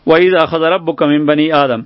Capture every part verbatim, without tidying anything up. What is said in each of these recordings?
وَإِذْ أَخَذَ رَبُّكَ مِنْ بَنِي آدَم.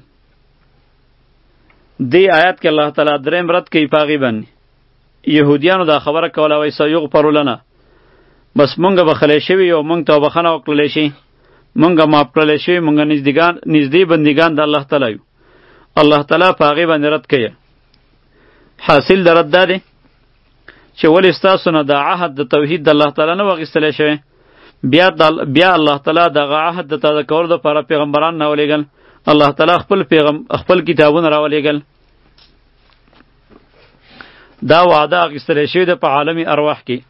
دی آیات کې الله تعالی دریم رد کوي پاغي باندې يهوديانو دا خبره کوله وای سيغفر لنا، بس مونږ به خلی شوي یو، مونږ ته بخښنه وکړلی شي، مونږ معاف کړلی شوي، مونږ نږدېګان نږدې بندګان د الله تعالی یو. الله تعالی په هغې باندې رد کوي. حاصل د رد دا دی چې ولې ستاسو نه د عهد د توحید د الله تعالی نه واخیستلی شوی، بیا بیا الله تعالی دغه عهد د تازه کولو دپاره پیغمبران نه ولیږل. الله تعالی خپل پیغم خپل کتابونه راولیږل. دا وعده اخیستلی شوې ده په عالم ارواح کې.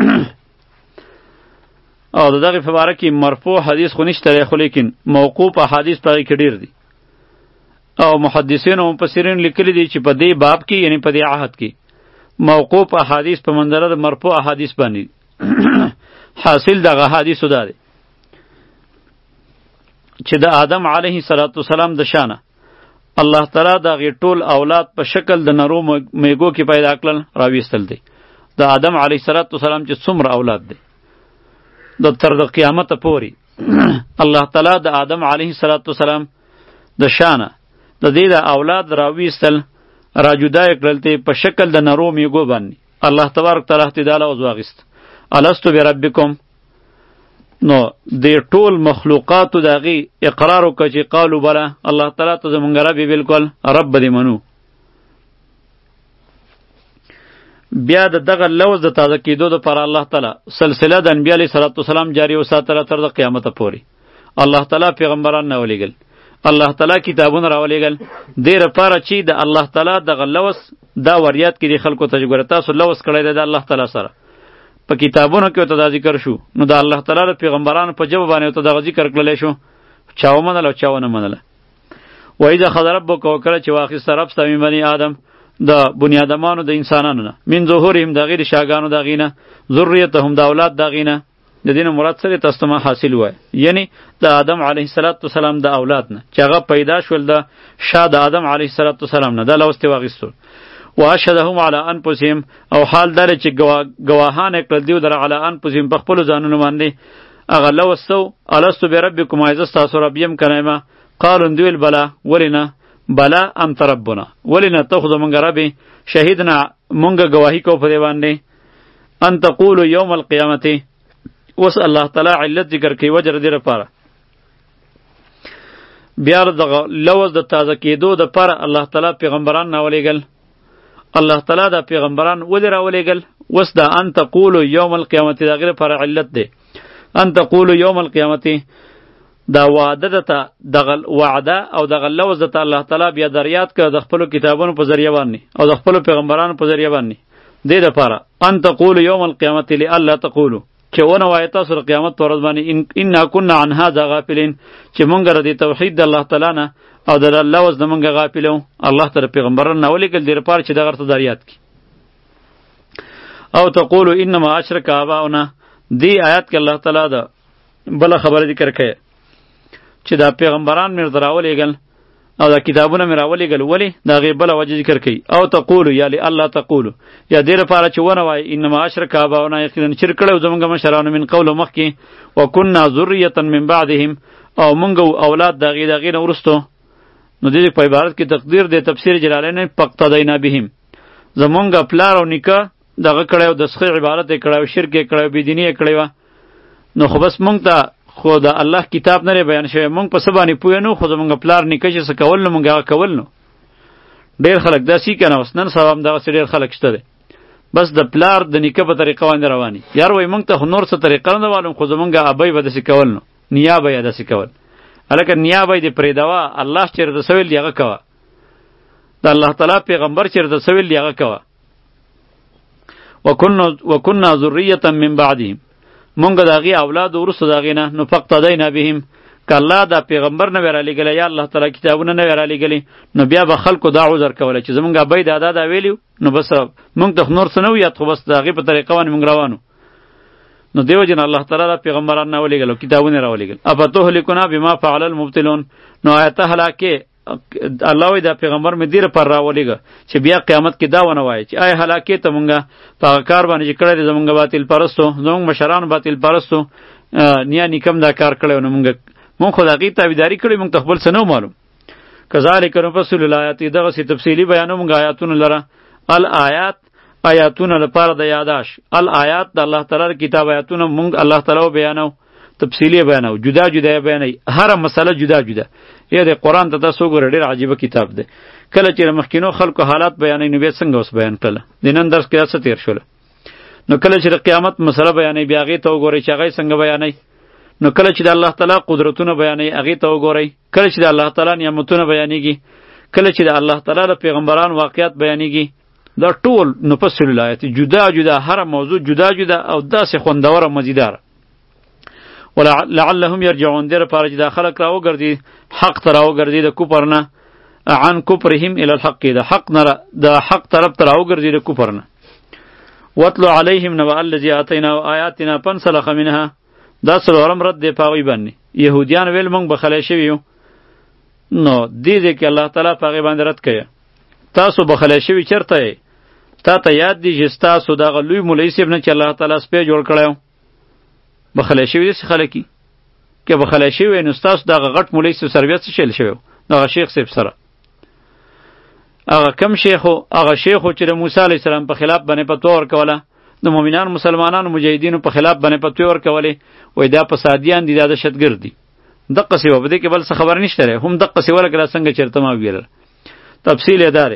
او د دغې په باره کې مرفوع حدیث خو نشته دی، خو لیکن موقوف احادیث په هغې کې ډېر دي. او محدثینو او مفسرین لیکلي دي چې په دې باب کې یعنی په دې عهد کې موقوف احادیث په منزله د مرفوع احادیث باندې. حاصل دغه حدیثو دا دی چې د آدم علیه السلام د شانه الله تعالی د هغې ټول اولاد په شکل د نرو میږو کې پیدا کړل، راویستل دی. د آدم علیه السلام چې څومره اولاد دی د تر د قیامته پورې الله تعالی د آدم علیه السلام د شانه د دې د اولاد راویستل، را جدا یې کړل ته په شکل د نرو میږو باندې. الله تبارک تعالی ته دا لوز واغست، الستو بربکم. نو د ټول مخلوقاتو د هغې اقرار وکړه چې قالو بله، الله تعالی ته زمونږ رب یې بالکل رب به دې منو. بیا د دغه لوز د تازه کېدو دپاره الله تعالی سلسله د انبیا علیه صلات وسلام جاري وساتله تر د قیامته پورې. الله تعالی پیغمبران نه ولیږل، الله تعالی کتابونه راولیږل دې لپاره چې د الله تعالی دغه لوز دا وریاد کې د خلکو ته چې ګوره تاسو لوز کړی دی د الله تعالی سره په کتابونو کې ورته دا ذکر شو، نو د الله تعالی د پیغمبرانو په ژبه باندې ورته دغه ذکر کړلی شو، چا ومنله او چا ونه منله. وایذ اخذ ربک وکړه چې واخیسته رب ستا من بني آدم د بنیادمانو د انسانانو نه، من ظهورهم د هغې د شاګانو د هغې نه، ذریتهم د اولاد د هغې نه. د دې نه مراد څه دی تاسو ته ما حاصل ووایه، یعنی د آدم علیه السلام د اولاد نه چې هغه پیدا شول د شا د آدم علیه السلام نه، دا لوز ترې واخیستو. واشهدهم علی انفسهم، او حال دا چې ګواهان یې کړل دیو در علی انفسهم په خپلو ځانونو باندې هغه لوز څه و، الستو بربکم آیا زه ستاسو رب یم که نه یم؟ قالو دوی ویل بله، ولې نه؟ بله انت ربنا، ولې نه ته خو زمونږ رب یې، شهیدنا مونږ ګواهي کوو په دې باندې، ان تقولو یوم القیامت. اوس الله تعالی علت ذکر کوي وجه د دې لپاره. بیا دغه لوز د تازه کېدو دپاره الله تعالی پیغمبران راولیږل. الله تعالی دا پیغمبران ولې راولیږل؟ اوس دا ان تقولو یوم القیامت د هغې لپاره علت دی. ان تقولو یوم القیامت دا وعده دته دغه وعده او دغه لوز دته الله تعالی بیا در یاد کړه د خپلو کتابونو په ذریعه باندې او د خپلو پیغمبرانو په ذریعه باندې. دې دپاره ان تقولو یوم القیامت لئلا تقولو چې ونه وایه تاسو د قیامت په ورځ باندې انا کنا عن هذا غافلین، چې مونږ د توحید د الله تعالی نه او د لوز د مونږ غافل وو. الله تعالی پیغمبران نه ولیږل دې لپاره چې دغه ورته در یاد کړي. او تقولو انما اشرک آباؤنا، دی آیات کې الله تعالی دا بله خبره ذکر کوي چې دا پیغمبران مې ورته راولیږل او دا کتابونه مې راولیږل، ولې د هغې بله وجه ذکر کوي. او تقولو یا الله تقولو، یا دې لپاره چې ونه وایي انما اشرک آباؤنا، یقینا شرک کړی و زموږ مشرانو من قولو مخکې، وکنا ذریة من بعدهم، او موږ اولاد د هغې د هغې نه وروستو. نو دې په عبارت کې تقدیر دی تفسیر جلالین فاقتدینا بهم، زمونږ پلار او نیکه دغه کړی و، د سخی عبادت یې کړی و، شرک یې کړی و، بېدیني یې کړی وه. نو خو بس مونږ ته خو د الله کتاب نه دی بیان شوی، مونږ په څه باندې پوه نه وو، خو زمونږ پلار نیکه چې څه کول نو مونږ هغه کول. نو ډېر خلک داسې که نه، اوس نن سبا هم دغسې ډېر خلک شته دی، بس د پلار د نیکه په طریقه باندې رواني. یار وایي مونږ ته خو نور څه طریقه نه معلوم، خو زمونږ ابۍ به داسې کول، نو نیا به یې داسې کول. هلکه نیا به یې دې پرېږدوه، الله چې درته څه ویل دي هغه کوه، د الله تعالی پیغمبر چې درته څه ویل دي هغه کوه. وکنا ذریة من بعدهم، مونږ د هغې اولاد وروسته د هغې نه، نو فاقتدینا بهم، که الله دا پیغمبر نه وی رالیږلی یا الله تعالی کتابونه نه وی رالیږلي، نو بیا به خلکو دا عذر کولی چې زمونږ ابۍ دادا دا ویلي، نو بس مونږ ته نور څه نه و یاد، خو بس د هغې په طریقه باندې مونږ روانو. نو دیو جن الله تعالی دا پیغمبران نه ولیږل او کتابونه راولیږل. افتهلکنا بما فعل المبطلون، نو آیته هلاکې الله وی دا پیغمبر مې دیر پر راولیږه چې بیا قیامت کې دا ونه وایي چې آی هلاکې ته مونږه په هغه کار باندې چې کړی دی زمونږ باطل پرستو، زمونږ مشرانو باطل پرستو، نیا نیکم دا کار کړی و، نو مونږ مونږ خو د هغې تابعداري کړې، مونږ ته خپل څه نه معلوم. کذالک نفصل الآیات، دغسې تفصیلي بیانو مونږ آیاتونه لره. الآیات آیاتونه لپاره د یاداش، الآیات د الله تعالی کتاب آیاتونه مونږ الله تعالی بیانو، تفصیلی بیانو، جدا جدا بیانوي، هر مسله جدا جدا. یا د قرآن ته تاسو وګورئ ډېر عجیبه کتاب دی. کله چې د مخکینو خلکو حالات بیانوي نو بیا څنګه اوس بیان کړله؟ د نن درس کې دا څه تېر شوله. نو کله چې د قیامت مسله بیانوي بیا هغې ته وګورئ چې هغه یې څنګه بیانوي. نو کله چې د الله تعالی قدرتونه بیانوي هغې ته وګورئ. کله چې د الله تعالی نعمتونه بیانېږي، کله چې د الله تعالی د پیغمبران واقعیت بیانېږي، دا ټول نفصل الآیات جدا جدا، هر موضوع جدا جدا او داسې خوندوره مزیداره. ولعلهم یرجعون، دې لپاره چې دا خلک راوګرځي حق ته راوګرځي د کفر نه، عن کفرهم الی الحق، د حق نه د حق طرف ته راوګرځي د کفر نه. واتلو علیهم نبأ الذی آتیناه آیاتنا فانسلخ منها، دا څلورم رد دی په هغوی باندې. یهودیان ویل موږ بخلی شوي یو، نو دې دی کې الله تعالی په هغې باندې رد کوي. تاسو بخلی شوي چېرته یې؟ تا ته یاد دی چې ستاسو دغه لوی مولوي صاحب نه چې الله تعالی سپی جوړ کړی و، بخلی شوي داسې خلک وي. که بخلی شوي نو ستاسو دغه غټ مولوي صاحب سره بیا څه شیل شوی و؟ دغه شیخ صاحب سره. هغه کم شیخ و؟ هغه شیخ و چې د موسی علیه السلام په خلاف باندې فتوا ورکوله، د مؤمنانو مسلمانانو مجاهدینو په خلاف باندې فتوی ورکولې، وایي دا فسادیان دي، دا دهشتګرد دي. دقسې وه، په دې کې بل څه خبر نشته دی، هم دقسې ولکه دا څنګه چېرته ما ویله. تفصیل یې دا دی،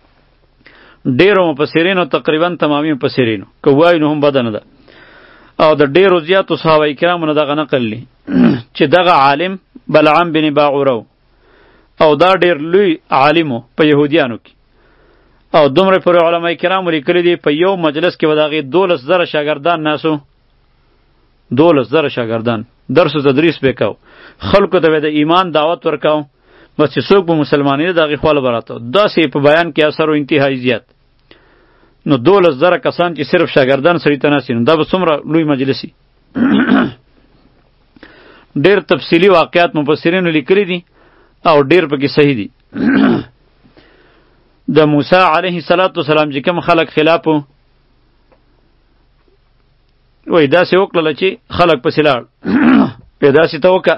ډېرو مفسرینو تقریبا تمامي مفسرینو که وایو نو هم بده نه ده، او د ډېرو زیاتو صحابه کرامو نه دغه نقل دي چې دغه عالم بلعام بن باعوره او دا ډېر لوی عالم و په یهودیانو کې، او دومره پورې علما کرامو لیکلي دي په یو مجلس کې به د هغې دولس زره شاګردان ناسو، دولس زره شاګردان، درس و تدریس به کو، خلکو ته به د ایمان دعوت ورکاو، بس چې څوک به مسلمانېده د هغې خوا له به راته. داسې په بیان کې اثر و انتهایي زیات. نو دولس زره کسان چې صرف شاګردان سړي ته ناست نو دا به څومره لوی مجلس وي. ډېر تفصیلي واقعات مفسرینو لیکلي دي او ډېر پکې صحیح دي. د موسی علیه السلام چې کوم خلک خلاف وو، وایي داسې وکړله چې خلک پسې لاړ، بیا داسې ته وکړه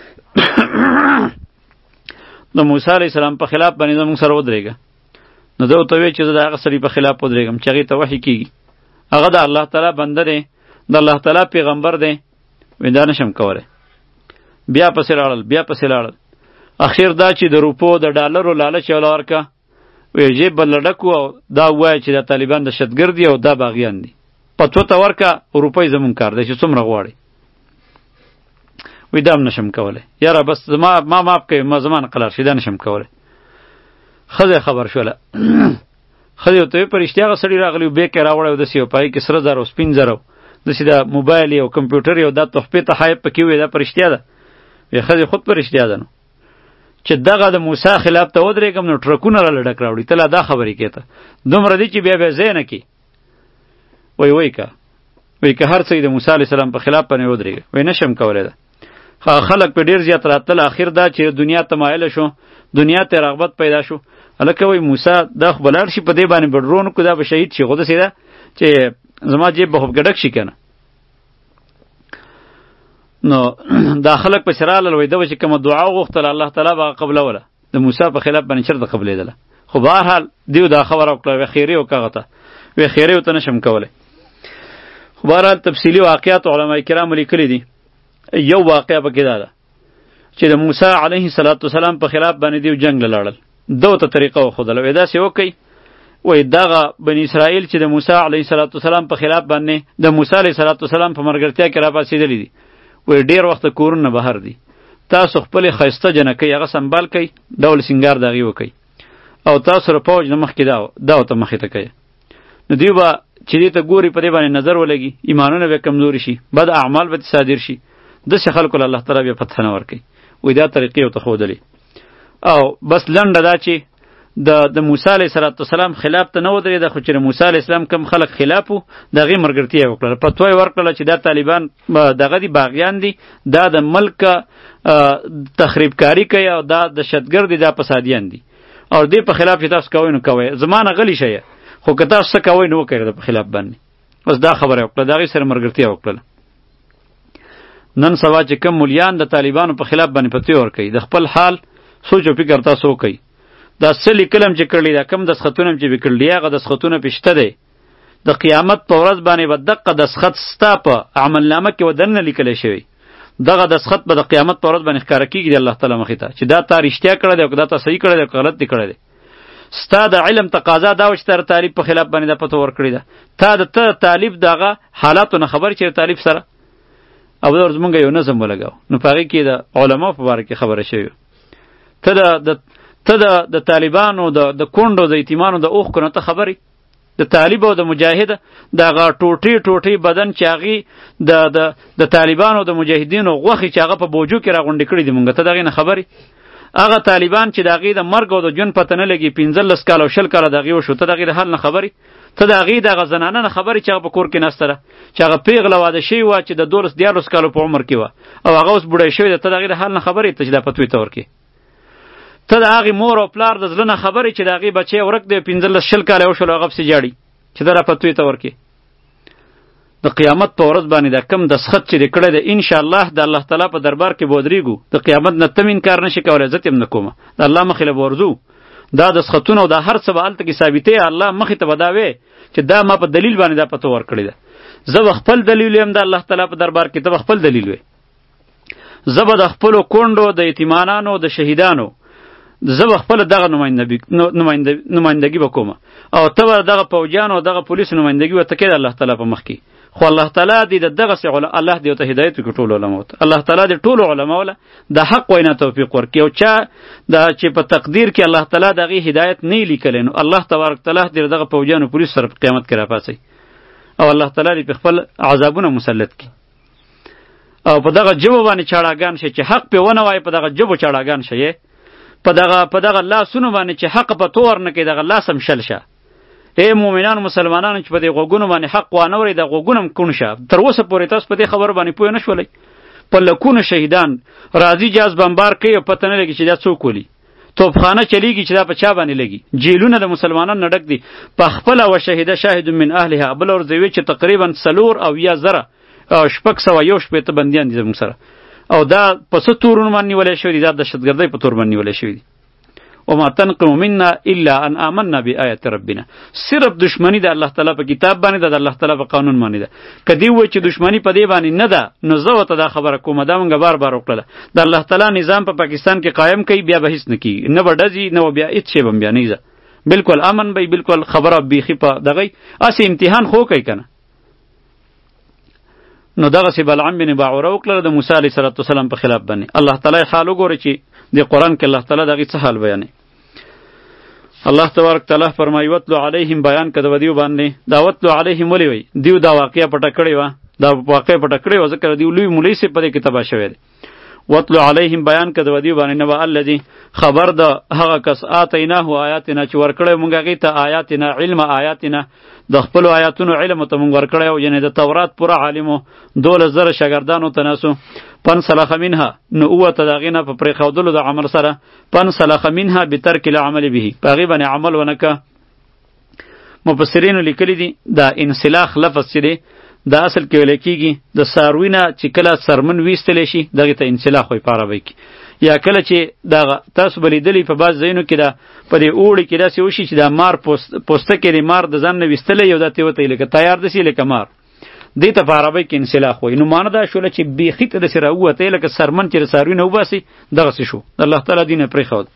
د موسی علیه السلام په خلاف باندې زموږ سره ودرېږه. نو ده ورته وویل چې زه د هغه سړي په خلاف ودرېږم چې هغې ته وحي کېږي، هغه د الله تعالی بنده دی، د الله تعالی پیغمبر دی، وایي دا نشم کولی. بیا پسې لاړل، بیا پسې لاړل، اخر دا چې د روپو د ډالرو لالچ یې وله ورکه، وی جیب به له ډک و، او دا ووایه چې دا طالبان دهشتګرد دي او دا باغیان دي، فتوا ته ورکه، روپۍ زمونږ کار دی چې څومره غواړئ. وی دا هم نشم کولی، یاره بس زما ما معاف کوي، ما زما نه قلار شي، دا نشم کولی. ښځه خبر شوله، ښځې ورته ویل په رښتیا هغه سړي راغلی و، بیک یې راوړی و، داسې یو په هغې کې سره زر او سپین زر او داسې د موبایل یې او کمپیوټر یې او دا تحفې تحایف پکې وې، دا په رښتیا ده؟ وی ښځې خود په رښتیا ده. نو چې دغه د موسی خلاف ته ودرېږم نو ټرکونه راله ډک راوړي، ته لا دا خبرې کې ته دومره دي چې بیا بیا ځای نه کړي. وایي وایي که وایي که هر څه د موسی علیه السلام په خلاف باندې ودرېږه، وایي نشم کولی ده. خلک په ډېر زیات راتلل، اخر دا چې دنیا ته مایله شو، دنیا ته رغبت پیدا شو. هلکه وایي موسی دا خو به لاړ شي، په دې باندې به ډرون کړو، دا به شهید شي، خو داسې ده چې زما جیب به خو ډک شي که نه. نو دا خلک پسې رالل، وایي ده به چې کومه دعا وغوښتله الله تعالی به هغه قبلوله، د موسی په خلاف باندې چېرته قبلېدله. خو بهرحال دیو دا خبره وکړه، وی خیرې وکړه هغه ته، وی خیرې ورته نشم کولی. خو بهرحال تفصیلي واقعات علما کرامو لیکلي دي. یو واقعه پکې دا ده چې د موسی علیه السلام په خلاف باندې دیو جنگ له لاړل، ده ورته طریقه وښودله، وایي داسې وکئ، وایي دغه بني اسرائیل چې د موسی علیه السلام په خلاف باندې د موسی علیه السلام په ملګرتیا کې راپاڅېدلي دي، وایي ډېر وخته کورونه بهر دي، تاسو خپلې ښایسته جنکۍ هغه سنبال کئ، ډول سینګار د هغې وکئ، او تاسو له پوج نه مخکې دا دا ورته مخې ته کوئ. نو دوی به چې دې ته ګوري په دې باندې نظر ولګي، ایمانونه به کمزوري شي، بد اعمال به صادر شي، داسې خلکو له الله تعالی بیا فتح نه ورکوي. وایي دا طریقې ورته ښودلې. او بس لنډه دا چې د د موسی علیه السلام خلاف ته نه ودرېده، خو چې د موسی علیه السلام کم خلک خلاف وو د هغې ملګرتیا یې وکړله، فتوا یې ورکړله چې دا طالبان دغه دي، باغیان دي، دا د ملک تخریبکاري کوي او دا دهشتګرد دي، دا فسادیان دي، او دې په خلاف چې تاسو کوئ نو کوئ، زما نه غلي شئ، خو که تاسو څه کوئ نو وکړئ د په خلاف باندې. بس دا خبره یې وکړله، د هغې سره ملګرتیا وکړله. نن سبا چې کم مولیان د طالبانو په خلاف باندې فتوی ورکوي د خپل حال سوچ او فکر تاسو وکړئ. دا څه لیکلم چې کړلی دا کم دسخطونه چې به کړلی هغه دسخطونه پشته دی. د قیامت په ورځ باندې به دقه دسخط ستا په عملنامه کې ودننه لیکلی شوی. دغه دسخط به د قیامت په ورځ باندې ښکاره کېږي د الله تعالی مخې ته چې دا تا رښتیا کړی دی او که دا تا صحیح کړی دی او که غلط دی کړی دی. ستا د علم تقاضا دا وه چې تا د طالب په خلاف باندې دا پته ورکړې ده. تا د ته طالب دغه حالاتو نه خبر چې د طالب سره او دا ورځ مونږ یو نظم ولګاو نو په هغې کې د علماو په باره کې خبره شوې. ته د ته د د طالبانو د د کونډو د یتیمانو د اوښکو نه ته خبرې د طالب او د مجاهد دغه ټوټې ټوټې بدن چې هغې د د د طالبانو د مجاهدینو غوښې چې هغه په بوجو کې راغونډې کړي دي مونږ ته د هغې نه خبرې. هغه طالبان چې د هغې د مرګ او د ژوند پته نه لګي پنځلس کاله او شل کاله د هغې وشو ته د هغې د حال نه خبرې. ته د هغې دغه زنانه نه خبرې چې هغه په کور کې ناسته ده چې هغه پیغله واده شوې وه چې د دولس دیارلس کالو په عمر کې وه او هغه اوس بوډۍ شوې ده. ته د هغې د حال نه خبرې ته چې دا فتوی ته ورکړې. ته د هغې مور او پلار د زړه نه خبرې چې د هغې بچی ورک دی پنځلس شل کاله یې وشول هغه پسې جاړي چې ته را فتوی ته ورکړې. د قیامت په ورځ باندې دا کم دسخط چې دې کړی دی انشاءالله د الله تعالی په دربار کې به ودرېږو. د قیامت نه ته انکار نشي کولی زه هم نه کومه د الله مخې له به ورځو. دا دسخطونه او دا هر څه به هلته کې ثابتې الله مخې ته به دا وې چې دا ما په دلیل باندې دا پته ورکړې ده. زه به خپل دلیل ویم د الله تعالی په دربار کې ته به خپل دلیل وې. زه به د خپلو کونډو د یتیمانانو د شهیدانو زه به خپله دغه نمایندګي به کومه او ته به دغه پوجیانو او دغه پولیسو نمایندګي ورته کوې د الله تعالی په مخ کې. خو الله تعالی دې د دغسې الله دې ورته هدایت وکړي ټولو علماو ته. الله تعالی دې ټولو علماو له د حق وینا توفیق ورکړي او چا دا چې په تقدیر کې الله تعالی د هغې هدایت نه یې لیکلی نو الله تبارک تعالی دې دغه پوجیانو پولیسو سره په قیامت کې راپاڅوي او الله تعالی دې په خپل عذابونه مسلط کړي او په دغه ژبو باندې چاړاګان شي چې حق پې ونه وایي په دغه ژبو چاړاګان شي په دغه په دغه لاسونو باندې چې حق په تو ورنه کوي دغه لاس هم شل شه. ای مؤمنانو مسلمانانو چې په دې غوږونو باندې حق وانه ورئ د غوږونه هم کوڼ شه. تر اوسه پورې تاسو په دې خبرو باندې پوه نه شولئ. په لکونو شهیدان راځي جاز بمبار کوي او پته نه لګي چې دا څوک ولي. توپخانه چلیږي چې دا په چا باندې لګي. جیلونه د مسلمانانو نه ډک دي. په خپله وشهده شاهد من اهلها بله ورځ وی چې تقریبا څلور او یا زره شپږ سوه یو شپېته بندیان دي زموږ سره او دا په څه تورونو باندې نیولی شوي دي دا دهشتګردۍ په تور باندې نیولی شوي دي. وما تنقم منا الا ان آمنا بآیات ربنا. صرف دشمنی د الله تعالی په کتاب باندې ده د الله تعالی په قانون باندې ده. که دې ووایي چې دشمنی په دې باندې نه ده نو زه ورته دا خبره کومه دا مونږ بار بار وکړله. د الله تعالی نظام په پاکستان کې قایم کوي بیا به هېڅ نه کېږي نه به ډزي نه به بیا هېڅ شی به هم بیا نه وي. بلکل امن به بلکل خبره بیخي په دغه هسې امتحان خو کوي که نه. نو دغسې بلعم بن باعوره وکړله د موسی علیه صلات وسلام په خلاف باندې. الله تعالی حال وګورئ چې د قرآن کې الله تعالی د هغې څه حال بیانوي. الله تبارک تعالی فرمایي وتلو علیهم بیان که د ودیو باندې دا وتلو علیهم ولې وایي دیو دا واقعه پټه کړې وه دا واقعه پټه کړې وه ځکه دیو لوی مولوي صاحب په دې کې تباه شوی دی. وتلو علیهم بیان که د ودیو باندې نبأ الذي خبر د هغه کس آتیناه آیاتنا چې ورکړی مونږ هغې ته آیاتنا علم آیاتنا د خپلو آیاتونو علم ته مونږ ورکړی و یعنې د تورات پوره عالمو دولس زره شاګردانو ته ناسو فانسلخ منها نو اووته د هغې نه په پرېښودلو د عمل سره فانسلخ منها بترک العمل به په هغې باندې عمل ونه که. مفسرینو لیکلی دي دا انسلاخ لفظ چې دی دا اصل کې ویلی کېږي د څاروي نه چې کله څرمن ویستلی شي دغې ته انسلاخ وایي په عربۍ کې. یا کله چې دغه تاسو به لیدلی په بعض ځایونو کې دا په دې اوړي کې داسې وشي چې دا مار پوستکی د مار د ځان نه ویستلی یو دا تې وته لکه تیار داسې لکه مار دې ته په عربۍ کې انسلاخ وایي. نو معنه دا شوله چې بیخي ته داسې راووتی لکه څرمن چې د څاروي نه وباسي دغسې شو. د الله تعالی دین یې پرېښود.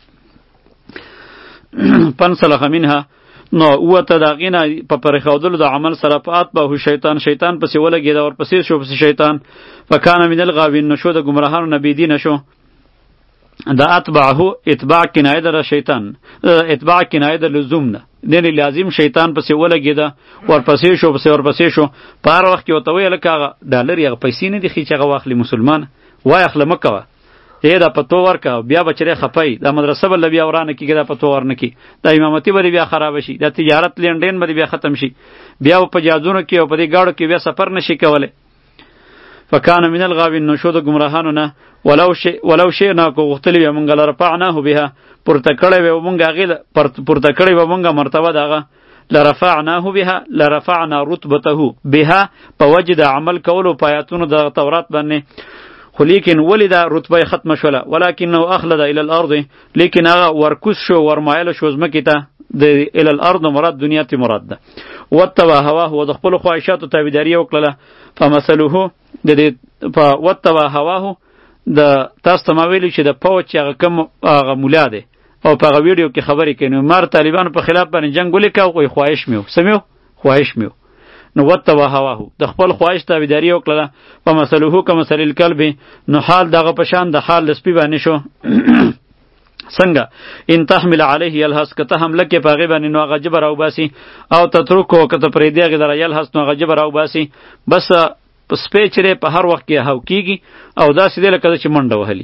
فانسلخ منها نو اوته د هغې نه په پرېښودلو د عمل سره په اتبعه شیطان شیطان پسې ولګېده ورپسې شو پسې شیطان فکان من الغاوین نو شو د ګمراهانو نه بېدینه شو. دا اتبعه اتباع کنایه ده شیطان اتباع کنایه ده لزوم نه دینې لازم شیطان پسې ولګېده ورپسې شو پسې ورپسې شو. په هر وخت کې ورته ویل لکه هغه ډالر هغه پیسې نه دي ښي چې هغه واخلي مسلمان وایه اخله مه کوه ای دا پتو ورکه بیا به چېرې خفی دا مدرسه به له بیا ورانه کېږي دا پتو ورنه کړي دا امامتي به بیا خرابه شي دا تجارت لینډین به بیا ختم شي بیا په جادونو کې او په دې ګاړو کې بیا سفر نشي کولی. فکان من الغاوین نو شو د ګمراهانو نه ولو شی ولو شئنا کو غوښتلي وی مونږ لرفعناه بها پورته کړی وی مونږ هغې پورته کړی وی مونږ مرتبه دغه لرفعناه بها لرفعنا رتبته بها په وجه د عمل کولو په آیاتونو د تورات باندې خو لیکن ولی دا رتبه ختم شوله ولکنه اخلد الى الارض لیکن هغه ورکوس شو ورمایل شو زمکې ته د الى الارض مراد دنیا ته مراد ده وتوا هواه و د خپل خواهشاتو تابعداري وکړه فمثله د دې په وتوا هواه د تاسو ته ما ویلي چې د پوچ هغه کم هغه مولا دی او په هغه ویډیو کې خبرې کوي نو مار طالبانو په خلاف باندې جنگ ولیکاو خو خواهش میو سمو خواهش میو نو وتوا هواه د خپل خواهش تابعداري وکړه په مثله کمثل الکلب نو حال دغه پشان د حال د سپی باندې شو څنګه ان تحمل علیه یلهس که ته حمله کې په هغې باندې نو هغه جبر راوباسي او تترکو که ته پرېږدې هغې لره یلهس نو هغه جبر راوباسي بس سپی چې په هر وخت کې هو کېږي او داسې دی لکه چې منډه وهلي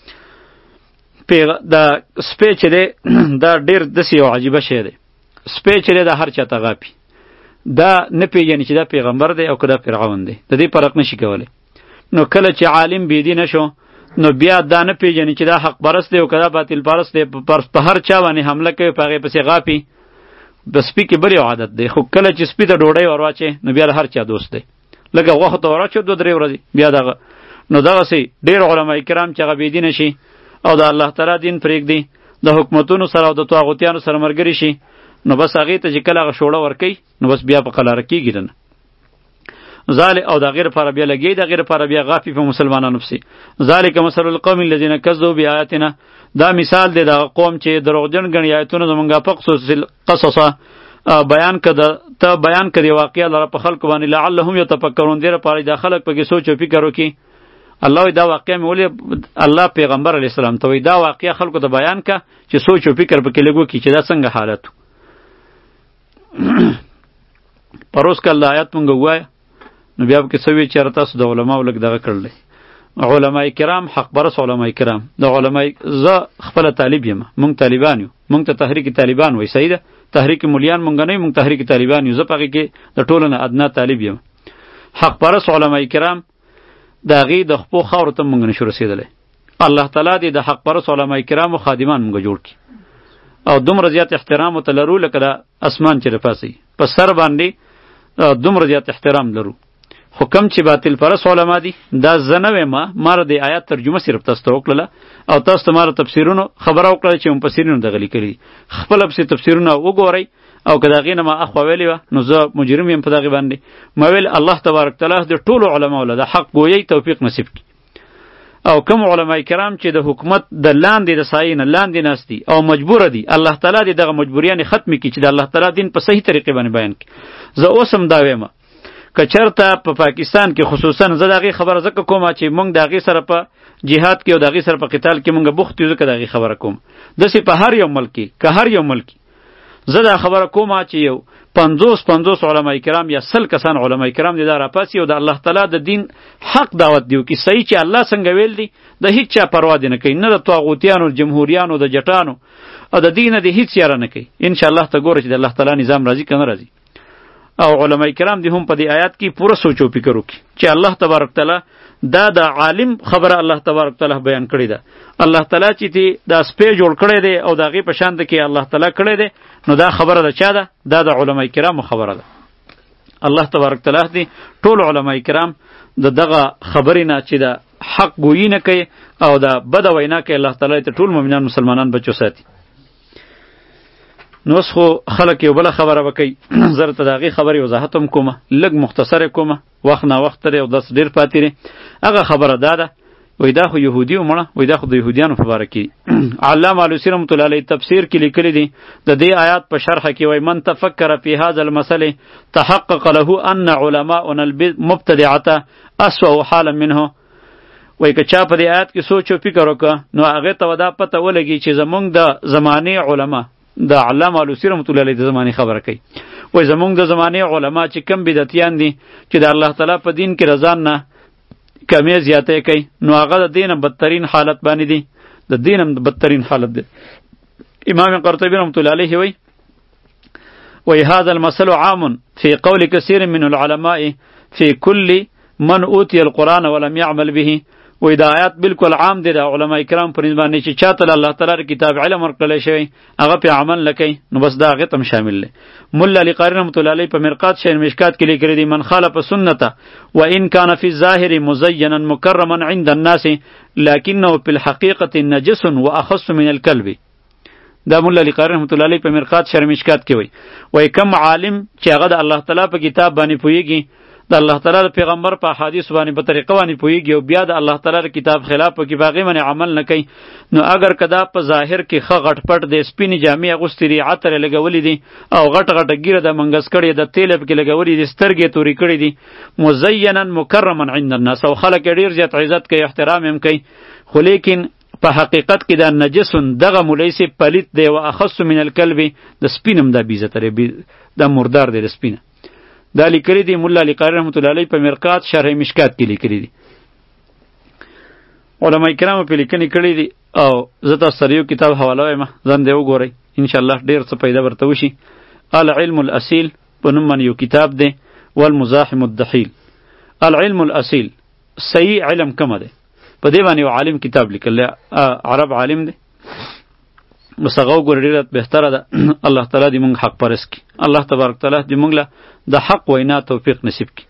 دا سپی چې دی دا ډېر داسې یو عجیبه شی دی سپی چې دی دا هر چاته غاپي دا نه پېژني چې دا پیغمبر دی او که دا فرعون دی د دې فرق نشي کولی نو کله چې عالم بېدینه شو نو بیا دا نه پیژني چې دا حق پرست دی او که دا باطل پرست دی په هر چا باندې حمله کوي په هغې پسې غاپي د سپي کې بل یو عادت دی خو کله چې سپي ته ډوډۍ ور واچوې نو بیا د هر چا دوست دی لکه غوښو ته ور واچوې دوه درې ورځې بیا دغه نو دغسې ډېر علما کرام چې هغه بېدینه شي او د الله تعالی دین پرېږدي د حکومتونو سره او د طاغوتیانو سره ملګري شي نو بس هغې ته چې کله هغه شوړه ورکوي نو بس بیا په قلاره کېږي نه ذالک او د غیر لپاره بیا لګي د غیر لپاره بیا غافي په مسلمانانو پسې ذالک مثل القوم الذين كذبوا بآياتنا دا مثال دی د قوم چې دروغجن ګڼي آیتونه زمونږه په خصوص قصصه بیان کده ته بیان کړي واقعا لره په خلق باندې لعلهم يتفکرون دې لپاره د خلق په کې سوچ او فکر وکړي الله دا واقعا مولي الله پیغمبر علی السلام ته دا واقعا خلکو ته بیان کا چې سوچ او فکر پکې لګو کی چې دا څنګه حالت پروس کله آیات مونږ وای نو بیا به کې سوي چې تاسو د علماء ولګ دغه کړل علماء کرام حق برس علماء کرام د علماء ز خپل طالب یم مونږ طالبان یو مونږ ته تحریک طالبان وای صحیح ده تحریک مولیان مونږ نه مونږ تحریک طالبان یو زه پکې کې د ټولو نه ادنا طالب یم حق برس علماء کرام دا غي د خپل خاور ته مونږ نشو رسیدلې الله تعالی دې د حق برس علماء کرام او خادمان مونږ جوړ کړي او دومره زیات احترام او تلرو لکه د اسمان چې رپاسي په سر باندې دومره زیات احترام لرو خو کم چې باطل پرس علما دي دا زنه ما مار د آیات ترجمه صرف تاسو ته وکړه او تاسو ته مار تفسیرونو خبره وکړه چې مفسرینو دغه لیکلي خپل په تفسیرونو وګورئ او که دغه نه ما اخو ویلی و نو زه مجرم یم په دغه باندې ما ویل الله تبارک تعالی د ټولو علماو له حق گویی توفیق نصیب کړي او کوم علما کرام چې د حکومت د لاندې د سایې نه لاندې ناستی او مجبور دي الله تعالی دې دغه مجبوریان ختم کړي چې د الله تعالی دین په صحیح طریقې باندې بیان کړي زه اوسم دا وایم که چرته په پا پاکستان کې خصوصا زه دغه خبره زکه کوم چې مونږ دغه سره په جهاد کې او دغه سره په قتال کې مونږ بوخت یو زکه دغه خبره کوم دسه په هر یو ملک که هر یو ملک زه دا خبره کوم چې یو پنځوس پنځوس علما کرام یا سل کسان علما کرام دي دا راپاسي او د الله تعالی د دین حق دعوت دیو کی صحیح چې الله څنګه ویل دي د هیڅ چا پروا نه کوي نه د طاغوتیانو جمهوریانو د جټانو او د دین د هیڅ یاره نه کوي ان شاء الله ته ګوره چې د الله تعالی نظام راضي کنه راضي او علما کرام دي هم په دې آیات کې پوره سوچ او فکر وکړي چې الله تبارک تعالی دا د عالم خبره الله تبارک تعالی بیان کړی ده الله تعالی چې دی دا سپی جوړ کړی دی او دغه په شان ده کې الله تعالی کړی دی نو دا خبره ده چا ده دا د علما کرامو خبره ده الله تبارک تعالی دی ټول علما کرام د دغه خبرې نه چې د حق گویی نه کوي او د بد وینا کوي الله تعالی ته ټول مؤمنان مسلمانان بچو ساتي نو خو خلک یو بل خبره وکي زره ته دغه خبرې وضاحت هم کومه لږ مختصر کومه وخت نه وخت لري او داس ډیر پاتې لري هغه خبره ده ده وای دا خو يهودي ومړه وای دا خو د يهوديانو په باره کې علامه علوسی رحمت الله علیه تفسیر کې لیکلي دي د دې آیات په شرح کې وای من تفکر فی هذا المسأله تحقق له ان علماءنا المبتدعه اسوأ حالا منه وای که چا په دې آیات کې سوچ او فکر وکړه نو هغه ته ودا پته ولګي چې زمونږ د زمانه علما د علامه علوسی رحمت الله علیه د زمانه خبره کوي وای زمونږ د زمانه علما چې کم بدعتیان دي چې د الله تعالی په دین کې رضا نه کمی زیاته کوي نو هغه د دینه بدترین حالت باندې دي د دینه بدترین حالت دی امام قرطبی رحمت الله علیه وی وی هذا المثل عام في قول كثير من العلماء في كل من اوتي القرآن ولم يعمل به وای دا آیات بالکل عام دی د علما کرام په نسبت باندې چې چاته الله تعالی کتاب علم ورکړل شوی هغه په عمل نکوي نو بس دا هغه تم شامل دی. مولا علی قاری رحمۃ اللہ علیہ په مرقات شین مشکات کې لیکلی دی من خالف سنته وان کان فی الظاهر مزینا مکرما عند الناس لکنه فی الحقیقه نجس واخص من الكلب. دا مولا علی قاری رحمۃ اللہ علیہ په مرقات شین مشکات کې وای وای کم عالم چې هغه د الله تعالی په کتاب باندې پویږي د الله تعالی د پیغمبر په حدیث باندې په طریقه باندې پویږي او بیا د الله تعالی کتاب خلاف په کې باغی باندې عمل نه کوي نو اگر کدا په ظاهر کې خ غټ پټ د سپینې جامې اغوستې دي عطر لګولې دي او غټ غټ ګیره د منګس کړي د تیل په کې لګولې دي سترګې تورې کړي دي مزینا مکرما عند الناس او خلک ډیر زیات عزت کوي احترام هم کوي خو لیکن په حقیقت کې دا نجسون دغه مولیسی پلیت دی او اخص من الکلب د سپینم دا بیزتره بی د مردار دی د سپینه دا لیکلی دی مولا علی قاری رحمۃ اللہ علیہ په مرقات شرح مشکات کې لیکلی دی. علما کرام په لیکنې کړي دي او زه تاسو سره یو کتاب حواله وایم ځان دی وګورئ ان شاء الله ډیر څه پیدا ورته وشي. العلم الاصیل په نوم باندې یو کتاب دی والمزاحم الدخیل. العلم الاصیل صحیح علم کوم دی په دې باندې یو عالم کتاب لیکلی عرب عالم دی بس هغه وګورئ ډېره بهتره ده. الله تعالی دې موږ حق پرست کړي. الله تبارک تعالی دې موږ له د حق وینا توفیق نصیب کړي.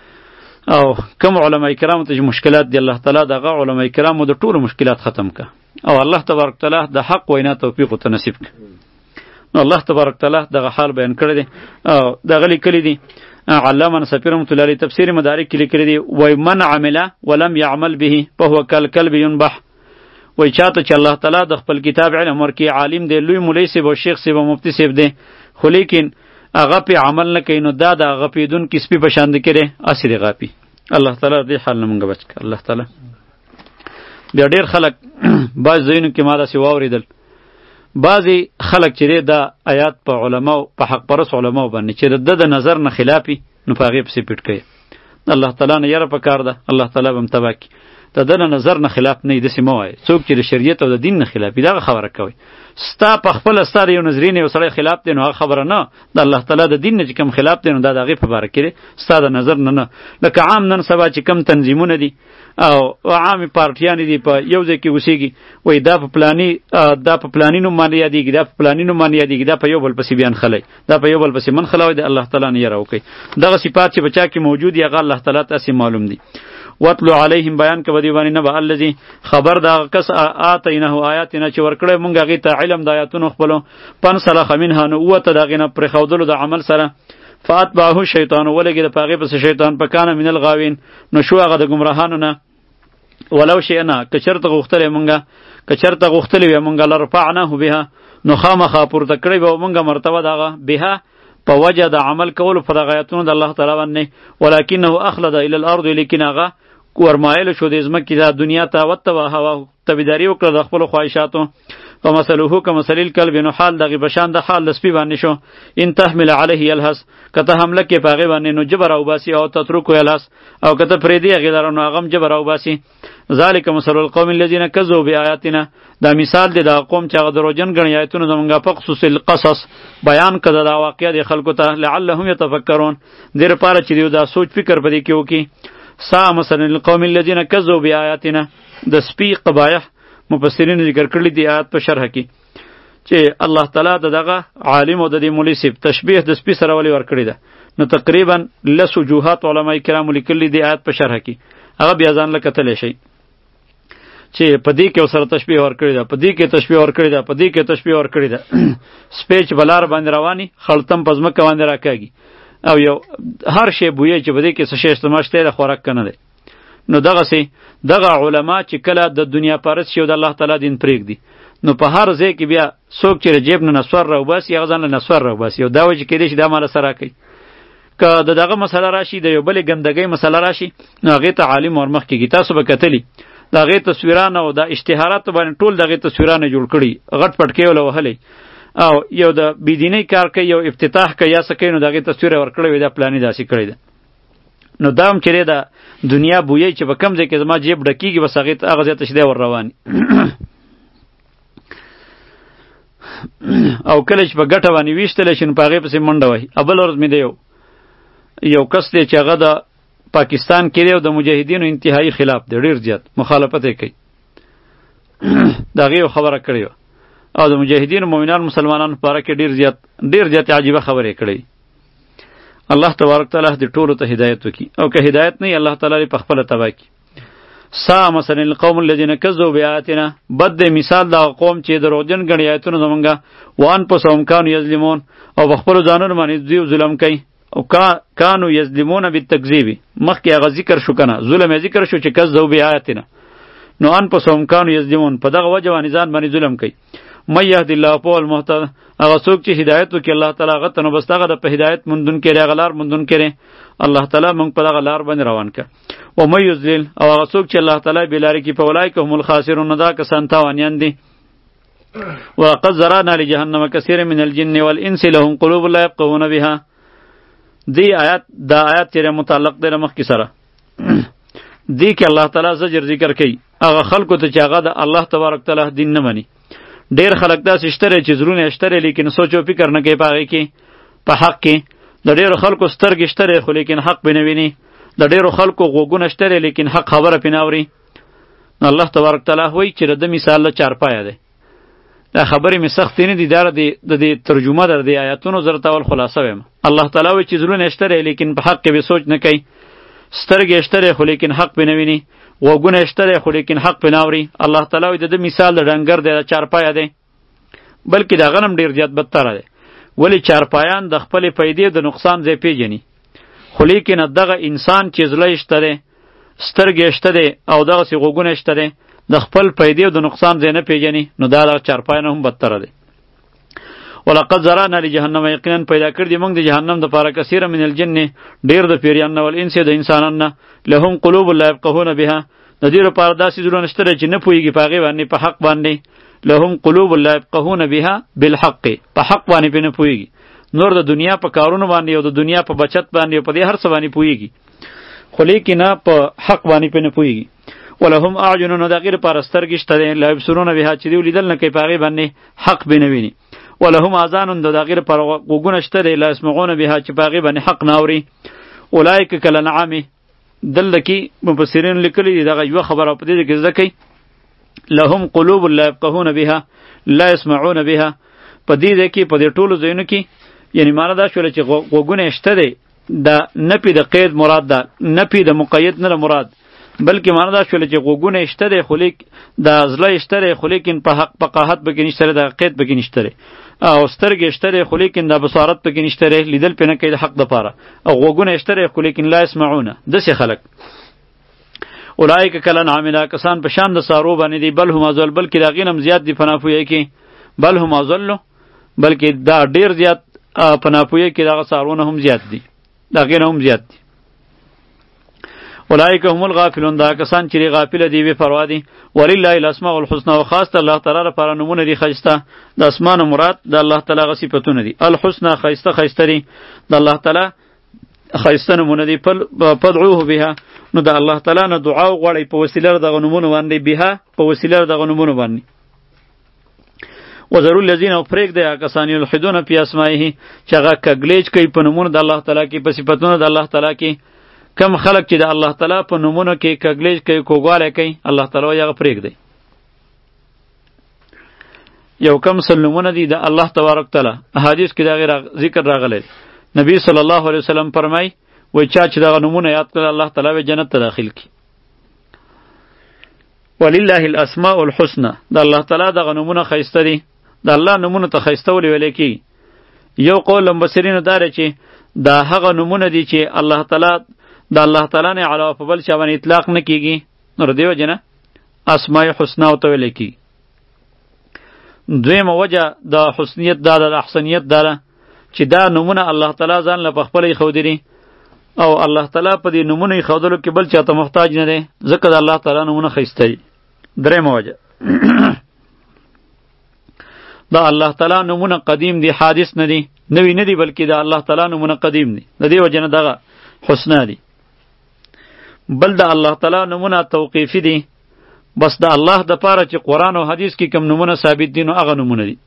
او کوم علما کرامو ته چې مشکلات دي الله تعالی دغه علما کرامو د ټولو مشکلات ختم کړه او الله تبارک تعالی د حق وینا توفیق ته نصیب کړي. نو الله تبارک تعالی دغه حال بیان کړی دی او دغه لیکلی دی علامه نصفی رحمۃ اللہ علیہ تفسیر مدارک کې لیکلی دی وای من عمل ولم يعمل به فهو كالكلب ينبح. وای چاته چې الله تعالی د خپل کتاب علم ورکی عالم دی لوی مولوی سی او شیخ سی او مفتی سی دی خو لیکن هغه په عمل نه کوي نو دا د هغه پیدون کې سپی په شان کړي اصلي غاپی. الله تعالی دې حال نه مونږ بچ کړه. الله تعالی بیا ډیر خلک باز زینو کې ماده سی واوریدل بعضی خلک چې دا آیات په علماو په حق پرس علماو باندې چې د د نظر نه خلافي نو په هغې پسې پټ کوي. الله تعالی نه یره پکار ده الله تعالی به هم تباه کړي. د ده نه نظر نه خلاف نه وي داسې مه وایه څوک چې د شریعت او د دین نه خلاف وي دغه خبره کوئ. ستا په خپله ستا د یو نظري نه یو سړی خلاف دی نو هغه خبره نه د الله تعالی د دین نه چې کوم خلاف دی نو دا د هغې په باره کې دی ستا د نظر نه نه. لکه عام نن سبا چې کوم تنظیمونه دي او عامې پارټیانې دي په یو ځای کې اوسېږي وایي دا په پلاني دا په پلاني نوم باندې یادېږي دا په پلاني نوم باندې یادېږي دا په یو بل پسې بیان خلی دا په یو بل پسې من خلاوی د الله تعالی نه یره وکړئ. دغه صفات چې په چا کې موجود دي هغه الله تعالی تاسې معلوم دي. واتلو علیهم بیان که بدی باندې نبأ الذی خبر دا کس آتینه آیاتنا چې ورکړی مونږ هغې ته علم د آیاتونو خپلو فانسلخ منها نو ووته د هغې نه پرېښودلو د عمل سره فاتبعه شیطان ولګېد په هغې پسې شیطان فکان من الغاوین نو شو هغه د ګمراهانو نه. ولو شئنا که چېرته غوښتلی مونږه که چېرته غوښتلی وی مونږه لرفعناه بها نو خامخا پورته کړی به مونږه مرتبه د هغه بها په وجه د عمل کولو په دغه آیاتونو د الله تعالی باندې ولکنه اخلد الی الارض لیکن هغه ورمایل شو د ځمکې د دنیا ته وتبع هوا تبیداري وکړه د خپلو خواهشاتو فمثله کمثل الکلب نو حال دغې بشان د حال د سپي باندې شو ان تحمل علیه یلهس که ته حمله کې په هغې باندې نو جبر راوباسي او تترکو یلهس او که ته پرېږدي هغې لره نو هغه هم جبر راوباسي. ذلک مثل القوم الذین کذبوا بآیاتنا دا مثال دی د قوم چې هغه دروغجن ګڼي آیتونه زمونږه فقصص القصص بیان کړه دا واقعه د خلکو ته لعلهم یتفکرون دې لپاره چې دوی دا سوچ فکر په دې کې وکړي. سا مثلا القوم الذین کذبوا بآیاتنا د سپي قبایح مفسرین ذکر کړی دی آیات په شرح کې چې الله تعالی د دغه عالم او د دې مولوی صاحب تشبیه د سپي سره ولې ورکړی ده نو تقریبا لس وجوهات علما کرام لیکلي دی آیات په شرح کې هغه بیا ځان له کتلی شي چې په دې کې سره تشبیه ورکړی ده په دې کې تشبیه ورکړی ده په دې کې تشبیه ورکړی ده سپی چې بلار باندې رواني خلطم په ځمکه باندې راکاږي او یو هر شی بویې چې په دې کې څه شی استعمال شته د خوراک کنه دی. نو دغسې دغه علما چې کله د دنیا پرست شي او د الله تعالی دین پرېږدي نو په هر ځای کې بیا څوک چې د جیب نه نسوار راوباسي هغه ځان له نسوار راوباسي او دا وجه کېدی چې دا ماله سره راکوي. که د دغه مسله راشي د یو بلې ګندګۍ مسله راشي نو هغې ته عالم ورمخ کېږي. تاسو به کتلي د هغې تصویران او د اشتهاراتو باندې ټول د هغې تصویران جوړ کړي غټ پټکې وله وهلی او یو د بېدینۍ کار کوي یو افتتاح کوي یا څه کوي نو د هغې تصویر یې ورکړی وي دا پلانې داسې کړی ده. نو دا هم چې دی د دنیا بویی چې په کم ځای کې زما جیب ډکېږي بس هغې هغه ځای ته چې دی ور رواني او کله چې په ګټه باندې ویشتلی شي نو په هغې پسې منډه وهي. بله ورځ مې د یو یو کس دی چې هغه د پاکستان کې دی او د مجاهدینو انتهایی خلاف دی، ډیر زیات مخالفت یې کوي. د هغې یو خبره کړې وه او د مجاهدینو مؤمنان مسلمانانو په باره کې ډیر زیات ډیر زیات عجیبه خبرې کړې. الله تبارک تعالی دې ټولو ته هدایت وکړي، او که هدایت نه وي الله تعالی دې په خپله تباه کړي. سا مثلا القوم الذین کذبوا بآیاتنا، بد دی مثال دا قوم چې دروغجن ګڼي آیتونه زمونږه، وانفسهم کانوا یظلمون، او په خپلو ځانونو باندې دوی ظلم کوي. او کانوا یظلمون بالتکذیب، مخکې هغه ذکر شو کنه، ظلم یې ذکر شو چې کذبوا بآیاتنا، نو انفسهم کانوا یظلمون په دغه وجه باندې ځان باندې ظلم کوي. من یهد الله فهو المهتد، هغه څوک چې هدایت وکړي الله تعالی هغه ته، نو بس هغه د په هدایت موندونکی دی، هغه لار موندونکی دی. الله تعالی موږ په دغه لار باندې روان کړه. ومن یضلل، او هغه څوک چې الله تعالی بې لارې کړي، فاولئک هم الخاسرون، نو دا کسان تاوانیان دي. ولقد ذرأنا لجهنم کثیرا من الجن والانس لهم قلوب لا یفقهون بها. دی آیات دا آیات چې متعلق دی مخکې سره دی کې الله تعالی زجر ذکر کوي هغه خلکو ته چې هغه د الله تبارک تعالی دین نه مني. ډیر خلک داسې شته چې زړونه یې شته لیکن سوچ او فکر نه کوي په هغې کې، په حق کې. د ډیرو خلکو سترګې شته خو لیکن حق پې نه ویني. د ډیرو خلکو غوږونه شته لیکن حق خبره پې نه اوري. نو الله تبارک تعالی وایي چې د ده مثال له چارپایه دی. دا خبرې مې سختې نه دي، دا د دې ترجمه در دې آیاتونو زه درته اول خلاصه ویم. الله تعالی وایي چې زړونه یې شته لیکن په حق کې به سوچ نه کوي، سترګې یې شته خو لیکن حق پې نه ویني، غوږونه یې شته خو لیکن حق پې نه اوري. الله تعالی وایي د ده مثال د ډنګر دی، د چارپایه دی، بلکې د هغه نه هم ډېر زیات بدتره دی. ولې چارپایان د خپلې پیدې د نقصان ځای پیژني، خو لیکن دغه انسان چې زړه یې شته دی، سترګې یې شته دی او دغسې غوږونه یې شته دی، د خپل پیدې او د نقصان ځای نه پیژني، نو دا دغه چارپای نه هم بدتره دی. ولقد ذرأنا لجهنم، یقینا پیدا کړي موږ د جهنم دپاره کثیره من الجن، ډېر د پیریان نه، والانس د انسانان نه، لهم قلوب لا یفقهون بها، د دې لپاره داسې زړونه شته چې نه پوهېږي په هغې باندې، په حق باندې. لهم قلوب لا یفقهون بها بالحق، په حق باندې پې نه پوهېږي، نور د دنیا په کارونو باندې او د دنیا په بچت باندې او په دې هر څه باندې پوهېږي، خو لیکن په حق باندې پې نه پوهېږي. ولهم اعین، نو د هغې لپاره سترګې شته دی، لا یبصرون بها، چې دوی لیدل نه کوي په هغې باندې، حق بې نه ویني. ولهم اذان، د هغې لپاره غوږونه شته دی، لا یسمعون بها، چې په هغې باندې حق نه اوري. اولئک کالانعام، دلته کې مفسرین لیکلي دي دغه یوه خبره په دې کې زده کوي، لهم قلوب لا یفقهون بها لا یسمعون بها. په دې ځای کې په دې ټولو ځایونو کې یعنی معنا دا شوله چې غوږونه یې شته دی، د نفي د قید مراد ده، نفي د مقید نه مراد، بلکې معنا دا شوله چې غوږونه یې شته دی خو لیک د زړه یې شته دی خو لیکن په حق فقاهت پکې نشته دی، د قید پکې نشته دی، او سترګې یې شته دی خو لیکن د بصارت پکې نشته دی، لیدل پې نه کوي د حق دپاره، او غوږونه یې شته دی خو لیکن لا یسمعونه. داسې خلک اولئک کالانعام، دا کسان په شان د څاروو باندې دي، بل هم اضل، بلکې د هغې نه هم زیات دي په ناپوهۍ کې، بل هم اضلو، بلکې دا ډېر زیات په ناپوهۍ کې دغه څاروو نه هم زیات دي، د هغې نه هم زیات دي. اولئک هم الغافلون، دا کسان چې غافله دي، بې پروا دي. ولله الاسماء الحسنى، او خاص ته الله تعالی لپاره نومونه دي ښایسته. د اسماء نه مراد د الله تعالی هغه صفتونه دي، الحسنى ښایسته ښایسته دي، د الله تعالی ښایسته نومونه دي. فادعوه بها، نو د الله تعالی نه دعا وغواړئ په وسیله دغه نومونو باندې، بها په وسیله دغه نومونو باندې. وذروا الذین، او پرېږدئ هغه کسان یلحدون فی اسمائه، چې هغه کږلېچ کوي په نومونو د الله تعالی کې، په صفتونو د الله تعالی کې. کم خلک چې د الله تعالی په نومونو کې کږلېچ کوي، کوږوالی کوي، الله تعالی وایي هغه پرېږدئ. یو کم سل نومونه دي د الله تبارک تعالی، احادیث کې د هغې ذکر راغلی. نبی صلی الله علیه وسلم فرمایي وای چا چې دغه نومونه یاد کړل الله تعالی به جنت ته داخل کړي. ولله الاسماء الحسنى، د الله تعالی دغه نومونه ښایسته دي. د الله نومونه ته ښایسته ولې ویلی کېږي؟ یو قول مبصرینو دا دی چې دا هغه نومونه دي چې الله تعالی د الله تعالی نه علاوه په بل چا باندې اطلاق نه کېږي، نو د دې وجې نه اسماء حسنى ورته ویلی کېږي. دویمه وجه د حسنیت دا ده، د احسنیت دا ده چې دا نومونه الله تعالی ځان له پخپله ایښودلي، او الله تعالی په دې نومونو ایښودلو کې بل چاته محتاج نه دی، ځکه د الله تعالی نومونه ښایسته دي. درېیمه وجه دا الله تعالی نومونه قدیم دي، حادث نه دي، نوي نه دي، بلکې د الله تعالی نومونه قدیم دي، د دې وجه نه دغه حسنا دي. بل د الله تعالی نومونه توقیفي دي، بس د الله د پاره چې قرآن او حدیث کې کوم نومونه ثابت دي نو هغه نومونه دي.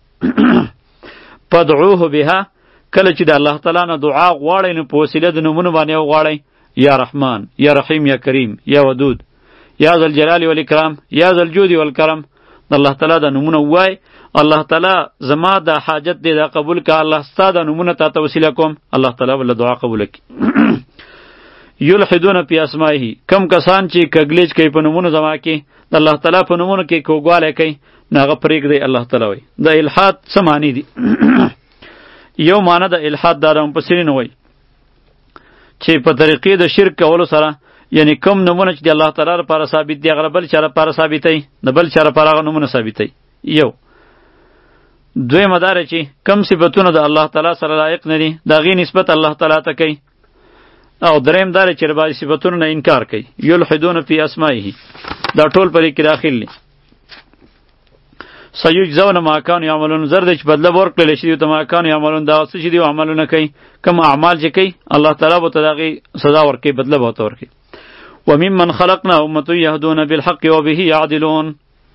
فادعوه بها، کله چې د الله تعالی نه دعا غواړئ نو په وسیله د نومونو باندې وغواړئ، یا رحمان، یا رحیم، یا کریم، یا ودود، یا ذل جلال والاکرام، یا ذل جود والکرم. د الله تعالی د نومونه وای. الله تعالی زما د حاجت دې دا قبول کا. الله ستا د نومونه تا ته وسیله کوم. الله تعالی ول دعا قبول کی. یلحدون فی اسمائه، کم کسان چې کګلیج کوي په نومونو زما کې، د الله تعالی په نومونو کې کوګواله کوي، ناغه پرېږدي. الله تعالی وای د الحاد څه معنی دي؟ یو معنی د الحاد دا مفسرین وای چې په طریقې د شرک کولو سره، یعنی کم نمونه چې د الله تعالی لپاره ثابت دي هغه بل چا لپاره ثابتوي، د بل چا لپاره هغه نمونه ثابتوي. یو دویمه دا چې کم صفتونه د الله تعالی سره لایق نه دي د هغې نسبت الله تعالی ته کوي. او دریم دا چې د بعضې صفتونو نه انکار کوي. یلحدون فی اسمائه، دا ټول په دې کې داخل دي. سیجزون ما کانوا یعملون، زر دی چې بدله به ورکړلی شي دوی ته ما کانوا یعملون، دا څه چې دوی عملونه کوي، کوم اعمال چې کوي الله تعالی به ورته د هغې سزا ورکوي، بدله به ورته ورکوي. وممن خلقنا امة یهدون بالحق وبه یعدلون.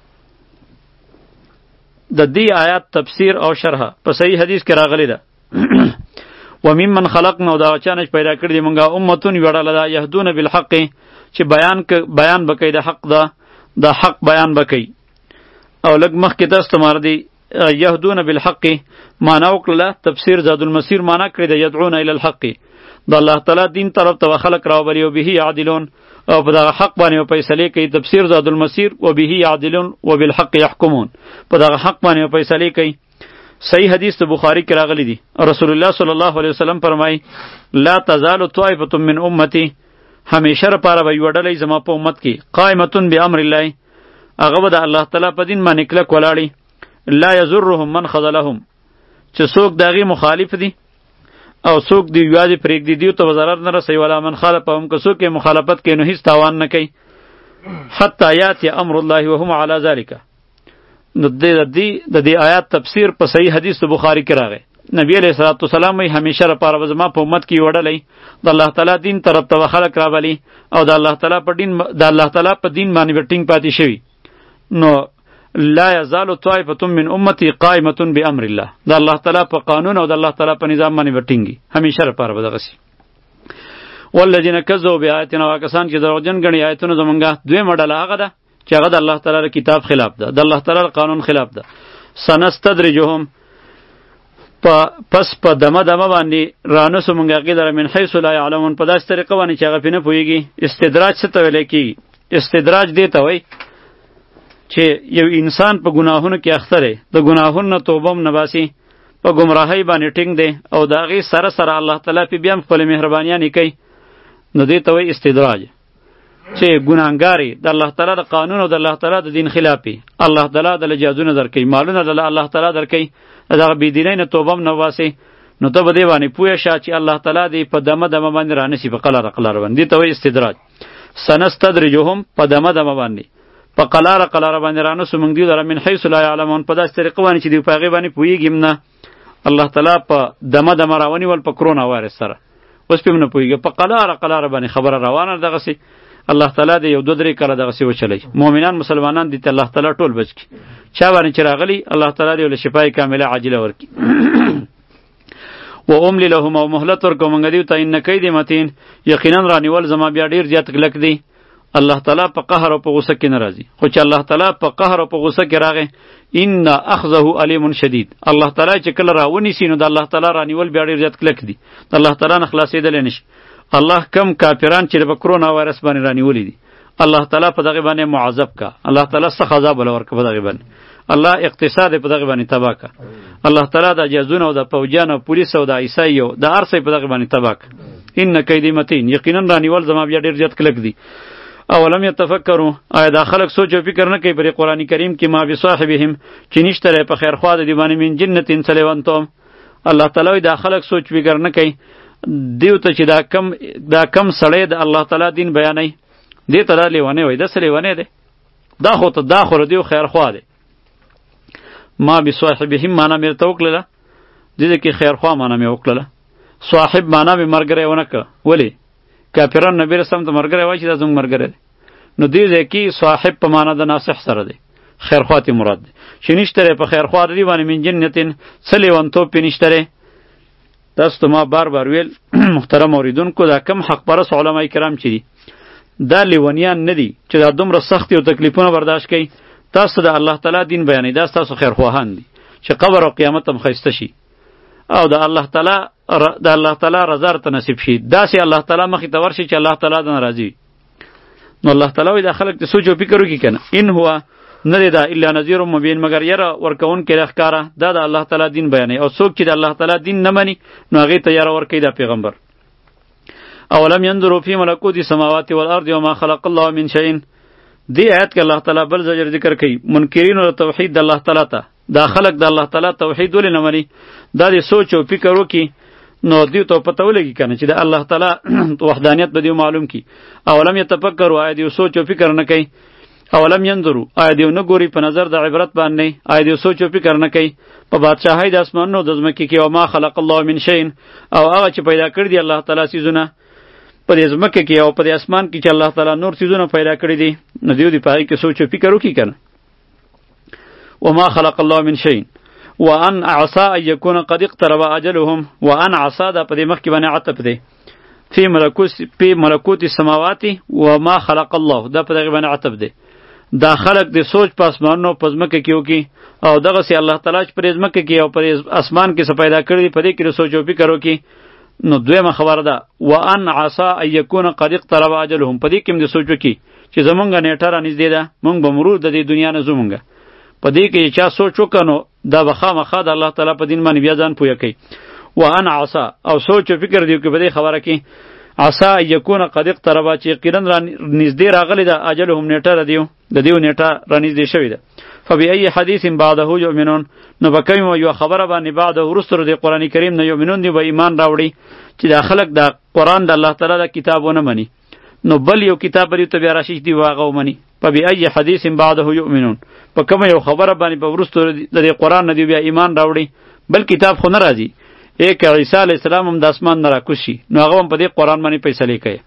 د دې آیات تفسیر او شرحه په صحیح حدیث کې راغلی ده. وممن خلقنا، دا چانه پیدا کړی دی مونږه امتون وړاله ده یهدون بالحق، چې بیان ک بیان بکې د حق ده، د حق بیان بکې. او لږ مخکې تاسو ته مار دی یهدون بالحق معنا وکړله. تفسیر زاد المسیر معنا کړی دی یدعون الی الحق، د الله تعالی دین طرف ته خلق راوبلی او به یعدلون، او په دغه حق باندې فیصله کوي. تفسیر زاد المسیر و به یعدلون و بالحق یحکمون، په دغه حق باندې فیصله کوي. صحیح حدیث ته بخاری کې راغلی دی. رسول الله صلی الله علیه وسلم فرمای لا تزال طائفه من امتی، همیشه لپاره به یو ډله زما په امت کې قائمه بامر الله، هغه به د الله تعالی په دین باندې کلک ولاړي. لا یضرهم من خذلهم، چې څوک د هغې مخالف دي او څوک دی یوازې پرېږدي دیو ته به ضرر نه رسوي. ولا من خالفهم، که څوک یې مخالفت کوي نو هېڅ تاوان نه کوي. حتی یاتي امر الله وهم علی ذلک. نو د دې د دې آیات تفسیر په صحیح حدیث بخاری کې راغی. نبی علیه الصلاة والسلام وایي همیشه لپاره به زما په امت کې یوه ډله د الله تعالی دین طرف ته به خلک رابلي او د الله تعالی په دین د الله تعالی په دین باندې به ټینګ پاتې شوي. نو لا یزال طائفة من امتی قائمة بامر الله، د الله تعالی په قانون او د الله تعالی په نظام باندې به ټینګي، همیشه لپاره به دغسې. والذین کذبوا بآیاتنا، هغه کسان چې دروغجن ګڼي آیتونه زمونږه. دویمه ډله هغه ده چې هغه د الله تعالی کتاب خلاف ده، د الله تعالی قانون خلاف ده. سنستدرجهم، پس په دمه دمه باندې رانسو مونږ هغې لره من حیث لا یعلمون، په داسې طریقه باندې چې هغه پرې نه پوهېږي. استدراج څه ته ویلی کېږي؟ استدراج دې ته وایي چې یو انسان په ګناهونو کې اخته دی، د ګناهونو نه توبه هم نه باسي، په ګمراهۍ باندې ټینګ دی او د هغې سره سره الله تعالی پې بیا هم خپلې مهربانیانې کوي، نو دې ته وایي استدراج. چې ګناهګارې د الله تعالی د قانون او د الله تعالی د دین خلافي، الله تعالی دله جادونه درکوي، مالونه دله الله تعالی درکوي، د دغه بېدینۍ نه توبه هم نه باسي، نو ته به دې باندې پوه شه چې الله تعالی دې په دمه دمه باندې رانیسي، په قلاره قلاره باندې. دې ته وایي استدراج. سنستدرجهم، په دمه دمه باندې، په قلاره قلاره باندې رانسو موږ دوی لره من حیث لا یعلمون، په داسې طریقه باندې چې دوی په هغې باندې پوهېږي هم نه. الله تعالی په دمه دمه راونیول په کرونا وایرس سره، اوس پې هم نه پوهېږي، په قلاره قلاره باندې خبره روانه دغسې. الله تعالی دې یو دوه درې کاله دغسې وچلی. مؤمنان مسلمانان دې ته الله تعالی ټول بچ کړي. چا باندې چې راغلي الله تعالی دې له شفای کامله عاجله ورکړي. و املی لهم، او مهلت ورکوم موږ دوی ته، ان کید متین، یقینا رانیول زما بیا ډېر زیات کلک دی. الله تعالی په قهر او په غصه کې نه راځي، خو چې الله تعالی په قهر او په غصه کې راغی ان اخذه علیم شدید، الله تعالی چې کله راونیسي نو د الله تعالی رانیول بیا ډېر زیات کلک دی، د الله تعالی نه خلاصېدلی نشي. الله کم کافران چې په کرونا وایرس باندې رانیولی دي، الله تعالی په دغه باندې معذب کا، الله تعالی سخت عذاب ولا ورکړه په دغه باندې، الله اقتصاد په دغه باندې تباه کا، الله تعالی د جزونه او د پوجان او پولیس او د عیسایو د هر څه په دغه باندې تباه کا. ان کید متین، یقینا رانیول زما بیا ډېر زیات کلک دی. اولم یتفکروا، آیا دا خلک سوچ او فکر نه کوي پر قرآن کریم کې ما بصاحبهم، چې نشته په خیر خوا د دې باندې من جنتین سلیوانتم. الله تعالی دا خلک سوچ فکر نه کوي دیو ته چې دا کم دا کم سړی د الله تعالی دین بیانوي، دې ته دا لیونی وایي، دا څه لیونی دی؟ دا خو ته دا خو دیو خیر خوا دی. ما بصاحبهم معنا مې ورته وکړله، دې کې خیر خوا معنا مې وکړله. صاحب معنا مې ملګری ونه کړه. ولې؟ کافران نبی رسول ته مرګره وایي چې دا زموږ مرګره دی. نو دې ځای کې صاحب په معنا د ناصح سره دی، خیر خواته مراد دی. چې نشته په خیر خوا دی باندې من جنتین څه لیونتوب پې نشته. تاسو ته ما بار بار ویل محترم اوریدونکو دا کم حق پرست علما کرام چې دي دا لیونیان نه دي چې دا دومره سختی او تکلیفونه برداشت کوي. تاسو د الله تعالی دین بیانوي، دا تاسو خیرخواهان دي چې قبر او قیامت هم ښایسته شي او د الله تعالی د الله تعالی رضا ته نصیب شي. داسې الله تعالی مخې ته ورشي چې الله تعالی دنه راضي. نو الله تعالی وایي دا خلک ته سوچ او فکر وکړي کنه. ان هو نه دی دا الا نذیر مبین، مگر یره ورکون کې ښکارا دا د الله تعالی دین بیانوي. او څوک چې د الله تعالی دین نه مني نو هغې ته یره ورکوي دا پیغمبر. اولم ينظروا في ملکوت السماوات والارض وما خلق الله من شيء. دی آیت کې الله تعالی بل زجر ذکر کوي منکرینو د توحید د الله تعالی ته. دا خلق د الله تعالی توحید ولې نه مني؟ دا دې سوچ او فکر وکړي نو دیو ته پته ولګي کنه چې د الله تعالی وحدانیت به دیو معلوم کی. اولم یتفکروا، آیا دیو سوچ او فکر نه کوي؟ اولم ينظروا، آیا دیو نه ګوري په نظر د عبرت باندې؟ آیا دیو سوچ او فکر نه کوي په بادشاہۍ د اسمانونو د ځمکې کې؟ او ما خلق الله من شيء، او هغه چې پیدا کړی دی الله تعالی سیزونه په دې ځمکه کې او په دې اسمان کې چې الله تعالی نور سیزونه پیدا کړی دي، نو دیو دی پای کې سوچ او فکر وکړي کنه. وما خلق الله من شيء وان عسى ان يكون قد اقترب اجلهم. وان عسى دا په دې مخ کې باندې عطف دی فی ملکوت فی ملکوت السماوات وما خلق الله، دا په دې باندې عطف دی. دا خلق د سوچ په اسمانونو په ځمکه کې وکي او دغه سي الله تعالی چې په ځمکه کې او په اسمان کې څه پیدا کړی په دې کې سوچ او فکر وکي. نو دویمه خبره ده وان عسى ان يكون قد اقترب اجلهم، په دې کې هم د سوچ وکي چې زمونږ نیټه را نږدې ده، مونږ به مرور د دې دنیا نه زمونږ. په دې کې چا سوچ وکنو دا بخامخا د الله تعالی په دین باندې بیا ځان پوهه کوي. وان عسى او سوچ او فکر دی کې په دې خبره کې عسى یکون قد اقترب چې یقینا را نږدې راغلی ده اجلهم نیټه را دیو د دیو نیټه را نږدې شوې ده. فبأي حدیث بعده یؤمنون، نو به کوم یو خبره باندې بعد ورستو د قران کریم نه یؤمنون دی به ایمان راوړي چې دا خلق د قران د الله تعالی د کتابونه مني، نو بل یو کتاب بری ته بیا راشي دی واغه ومني. فبأي حدیث بعده یؤمنون، په کوم یو خبره باندې په ورستو د قران نه دی بیا ایمان راوړي، بل کتاب خو نه راځي. ایک عیسی علیہ السلام هم د اسمان نه راکوشي، نو هغه هم په دې قران باندې فیصله کوي.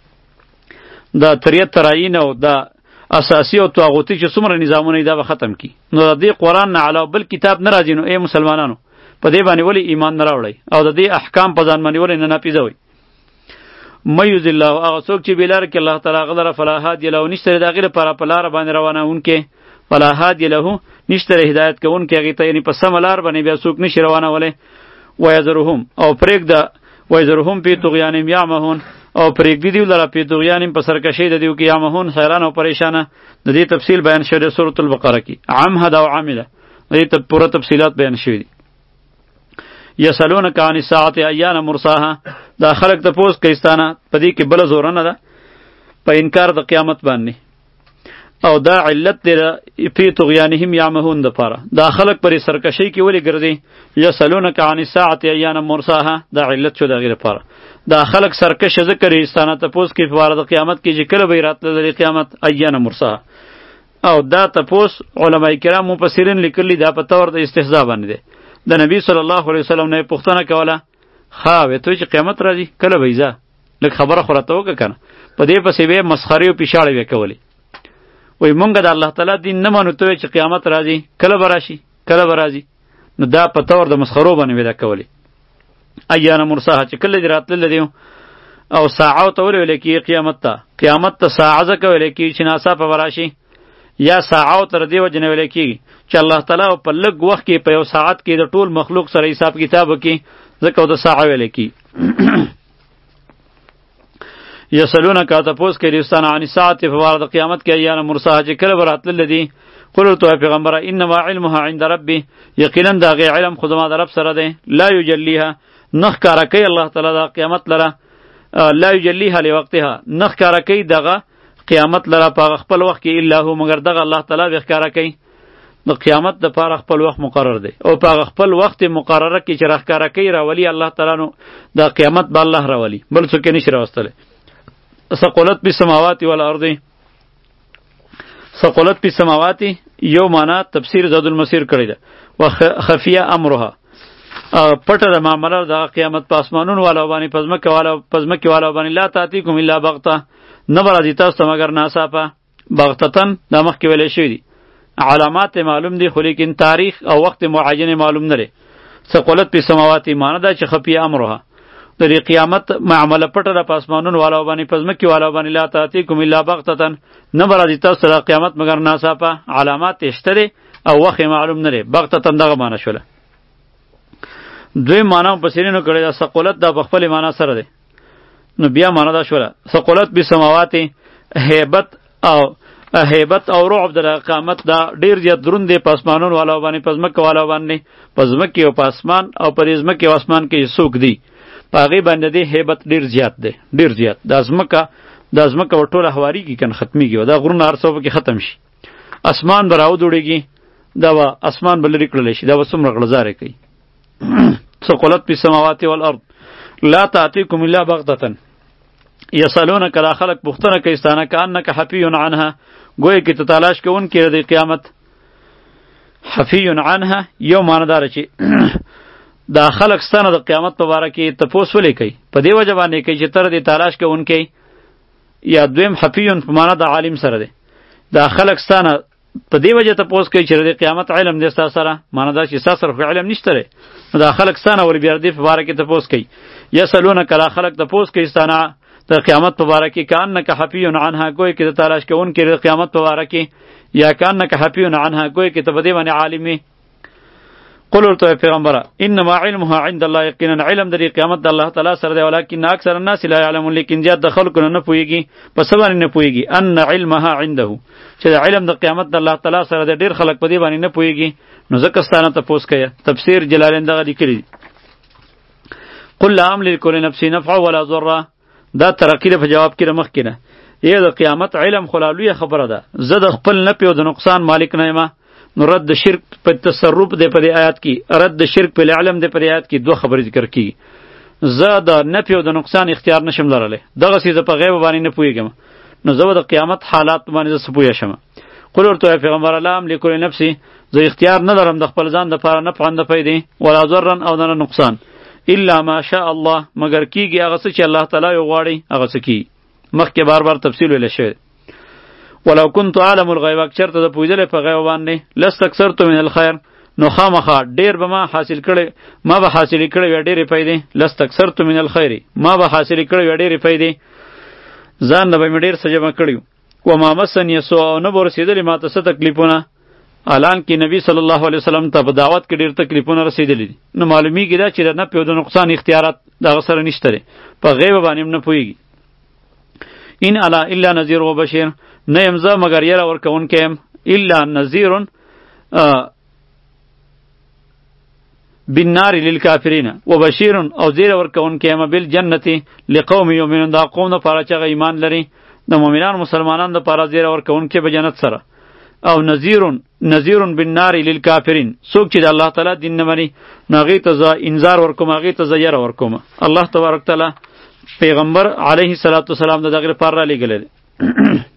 دا تریت تراین او دا اساسی او طاغوتی چې څومره نظامونه دا به ختم کی. نو د دې قران نه علاوه بل کتاب نه راځي. نو اے مسلمانانو په دې باندې ولی ایمان نه راوړی او د دې احکام په ځان باندې ولی نه ناپیژوي. مَیُذِ الله، هغه څوک چې بلار کې الله تعالی غلره فلا هادی له، نشته د غیر پر په لار باندې روانهونکې، فلا هادی له نشته هدایت کوونکې هغه ته، یعنی په سم لار باندې بیا څوک نشي روانولې. ويذرهم او پرېږده ويذرهم فی طغیانهم یعمهون، او پرېږدي دیو لره فی طغیانهم په سرکشۍ د دیو کې یعمهون حیران او پریشانه. د دې تفصیل بیان شوی د سورۃ البقره کې، عمهد او عامله د دې پوره تفصیلات بیان شوی دي. یسالونک عن الساعة ایان مرساها، دا خلق تپوس کیستانه په دې کې بل زور نه ده په انکار د قیامت باندې، او دا علت دی فی طغیانهم یعمهون د پاره. دا خلق پر سرکشی کې ولی ګرځي. یسالونک عن الساعة ایان مرساها، دا علت شو د غیر پاره. دا خلق سرکش ذکر ایستانه تپوس کې په اړه د قیامت کې چې کله به راتله د قیامت ایان مرساها. او دا تپوس علماء کرام مفسرین لیکلي دا په تور د استهزاء باندې دی. د نبی صلی الله علیه وسلم نه پوښتنه کوله، ها وې ته چې قیامت راځي کله به ځه لکه خبره خو راته وکړه کنه. په دې پسې به مسخرې او پیشاړې وې کولې. وای مونږ د الله تعالی دین نه مانو ته چې قیامت راځي کله به راشي کله به راځي. نو دا په تور د مسخرو باندې وې دا کولې. ایان مرساها چې کله دې راتلل دی او ساعه ته ویل کې قیامت ته، قیامت ته ساعه ځکه ویل کې چې ناڅاپه به راشي، یا ساعه تر دې وجه نه ویل کېږي چې الله تعالی په لږ وخت کې په یو ساعت کې د ټول مخلوق سره حساب کتاب وکړي، ځکه د ساعه ویل کېږي. یسالونک تپوس کوي رستانه عن الساعة په واره د قیامت کې ایان مرساها چې کله به راتلل دي. قل ورته پیغمبره انما علمها عند ربي، یقینا دا غي علم خود ما د رب سره دی. لا یجلیها، نخ کاره کوي الله تعالی د قیامت لره، لا یجلیها لوقتها، نخ کاره کوي دغه قیامت لره په خپل وخت کې الا هو، مگر دغه الله تعالی به ښکاره کوي. د قیامت د پاره خپل وخت مقرر دی او په خپل وخت مقرره کې چې راښکاره کوي راولي الله تعالی، نو د قیامت به الله راولي، بل څوک نشي راوستلی. ثقلت فی السماوات والارض، ثقلت فی السماوات یو معنا تفسیر زاد المسیر کړی ده. وخفیه امرها، پټه د معامله د قیامت په اسمانونو والا باندې پزمکه والا پزمکه والا باندې لا تاتیکم الا بغته، نه برازی تاسو ته مگر ناڅاپه. بغتتن دا مخکې ویلی شوي دي، علامات معلوم دي خو لیکن تاریخ او وخت معین معلوم نه دی. ثقلت په سماوات معنی دا چې خفي امرها د دې قیامت معامله پټه ده په اسمانونو والا باندې په ځمکې والا باندې لا تاتیکم الا بغتتن نه به راځي تاسو ته قیامت مګر ناڅاپه علامات یې شته دی او وخت یې معلوم نه دی بغتتن دغه معنی شوله دوی معنی مفسرینو کړی دا ثقلت دا په خپلې معنی سره دی نو بیا معنی دا شوله ثقلت بسماوات هیبت او هیبت او رعب د قیامت دا ډیر زیات دروند دی په اسمانونو والا باندې په ځمکه والا باندې په ځمکې او په اسمان او په ځمکې او اسمان کې څوک دی په هغې باندې دی هیبت ډیر زیات دی ډیر زیات دا ځمکه دا ځمکه به ټوله هواریږي که نه ختمیږي دا غرونه هر څه به کې ختم شي اسمان به راودوړېږي دا به اسمان به لرې کړلی شي دا به څومره غړزارې کوي ثقلت فی السماوات والارض لا تأتیکم الا بغتة یسألونک دا خلق پوښتنه کوي ستانه کأنک حفی عنها گویا کې ته تلاش کوونکی د قیامت حفی عنها یو معنی داره چې دا خلق ستانه د قیامت په باره کې تپوس ولې کوي په دې وجه باندې کوي چې تر دې تلاش کوونکی یا دویم حفیون په معنا د عالم سره دی دا خلق ستانه په دې وجه تپوس کوي چې د قیامت علم دې ستا سره معنا دا چې ستا سره خو علم نشته دی نو دا خلق ستانه ولې بیا دې په باره کې تپوس کوي یسألونک دا خلق تپوس کوي ستانه د قیامت په باره کې کأنک حفی عنها گویا کې د تلاش کوونکی د قیامت په باره کې یا کأنک حفی عنها گویا کې ته په دې باندې عالم وي قل ورته پیغمبره انما علمها عند الله یقینا علم د قیامت د الله تعالی سره دی ولکن اکثر الناس لا يعلمون لیکن زیات د خلکو نه پوهیږي په څه باندې نه پوهیږي ان علمها عنده چې د علم د قیامت د الله تعالی سره دی ډیر خلک په دې باندې نه پوهیږي نو ځکه ستانه تپوس کوي تفسیر جلالین دغه لیکلی قل لا املك لنفسي نفعا ولا ضرا دا ترقی په جواب کې مخ کې نه یی د قیامت علم خلالوی خبره ده زه د خپل نفع او د نقصان مالک نه یم نو رد شرک په تصرف دی په دې آیات کې رد شرک په علم دی په دې آیات کې دوه خبرې ذکر کی زه د نفع او د نقصان اختیار نشم لرلی دغه څه په غیب باندې نه پوهیږم نو زه د قیامت حالات باندې زه پوهی شم قل ورته پیغمبر الله املک لنفسي زه اختیار نه لرم د خپل ځان د لپاره نفع نه پیدا ولا ضرر او نه نقصان الا ما شاء الله مگر کیږي هغه څه چې الله تعالی یو غواړي هغه څه کی مخکې بار بار تفصیل ویل شوی ولو كنت عالم الغیب چرته د پویدل په غیب باندې لستكثرت من الخير نو خامخا ډیر به ما حاصل کړي ما به حاصل کړي و ډیرې پیدا لستكثرت من الخير ما به حاصل کړي و ډیرې پیدا ځان نه به ډیر سجمه کړیو و ما مسن یسو نه ورسېدلې ما ته څه تکلیفونه الان کې نبی صلی الله علیه وسلم ته په دعوت کې ډیر تکلیفونه رسیدلې دي نو معلومیږي دا چې نه پیو د نقصان اختیارات دغه سره نشته په غیب باندې نه پويږي ان الا الا نذیر و بشیر نه امزا مگر یره ورکون کېم الا نذیر بالنار للکافرین و بشیر او زیر ورکون کېم بالجنه لقوم یؤمنون دا قوم نه پاره چې ایمان لري د مؤمنان مسلمانانو لپاره زیر ورکون کې به جنت سره او نذیرون نذیرون بالنار للکافرین څوک چې د الله تعالی دین نه مني ناغي ته ز انذار ورکوم هغه ته زیر ورکوم الله تبارک تعالی پیغمبر علیه الصلاۃ والسلام د دغه پر را لګل